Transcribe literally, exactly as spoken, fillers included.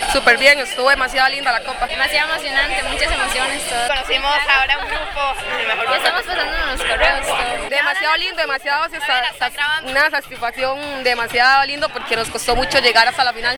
Súper bien, estuvo demasiado linda la copa. Demasiado emocionante, muchas emociones. Todo. Conocimos ahora un grupo. Ya estamos pasando los correos. Todo. Demasiado lindo, demasiado, una satisfacción demasiado lindo porque nos costó mucho llegar hasta la final.